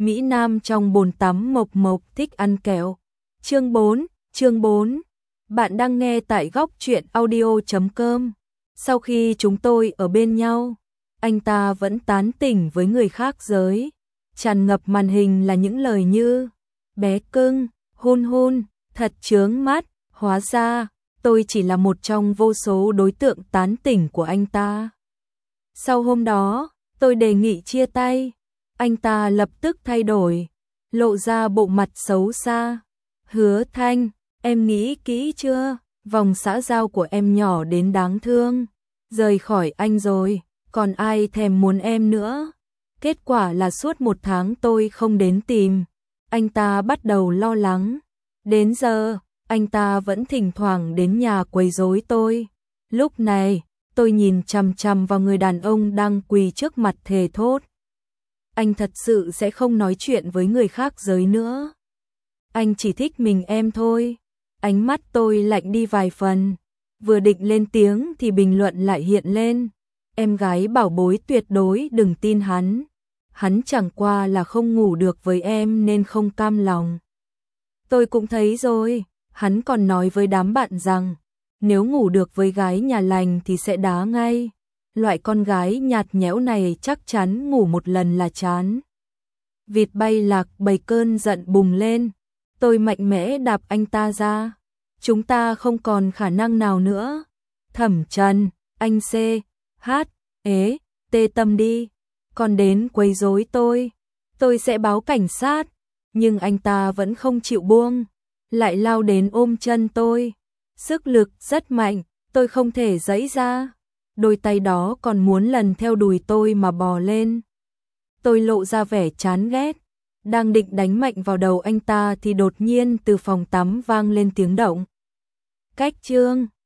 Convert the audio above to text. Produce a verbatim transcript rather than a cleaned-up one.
Mỹ Nam trong bồn tắm mộc mộc thích ăn kẹo. Chương bốn, chương bốn. Bạn đang nghe tại góc truyện audio chấm com. Sau khi chúng tôi ở bên nhau, anh ta vẫn tán tỉnh với người khác giới. Tràn ngập màn hình là những lời như bé cưng, hôn hôn, thật chướng mắt. Hóa ra, tôi chỉ là một trong vô số đối tượng tán tỉnh của anh ta. Sau hôm đó, tôi đề nghị chia tay. Anh ta lập tức thay đổi, lộ ra bộ mặt xấu xa. Hứa Thanh, em nghĩ kỹ chưa? Vòng xã giao của em nhỏ đến đáng thương. Rời khỏi anh rồi, còn ai thèm muốn em nữa? Kết quả là suốt một tháng tôi không đến tìm. Anh ta bắt đầu lo lắng. Đến giờ, anh ta vẫn thỉnh thoảng đến nhà quấy rối tôi. Lúc này, tôi nhìn chằm chằm vào người đàn ông đang quỳ trước mặt thề thốt. Anh thật sự sẽ không nói chuyện với người khác giới nữa. Anh chỉ thích mình em thôi. Ánh mắt tôi lạnh đi vài phần. Vừa định lên tiếng thì bình luận lại hiện lên. Em gái bảo bối tuyệt đối đừng tin hắn. Hắn chẳng qua là không ngủ được với em nên không cam lòng. Tôi cũng thấy rồi. Hắn còn nói với đám bạn rằng nếu ngủ được với gái nhà lành thì sẽ đá ngay. Loại con gái nhạt nhẽo này chắc chắn ngủ một lần là chán. Vịt bay lạc bầy cơn giận bùng lên. Tôi mạnh mẽ đạp anh ta ra. Chúng ta không còn khả năng nào nữa. Thẩm Trần, anh C, H, ế, tê tâm đi. Còn đến quấy rối tôi. Tôi sẽ báo cảnh sát. Nhưng anh ta vẫn không chịu buông. Lại lao đến ôm chân tôi. Sức lực rất mạnh, tôi không thể giãy ra. Đôi tay đó còn muốn lần theo đùi tôi mà bò lên. Tôi lộ ra vẻ chán ghét. Đang định đánh mạnh vào đầu anh ta thì đột nhiên từ phòng tắm vang lên tiếng động. Cách chương.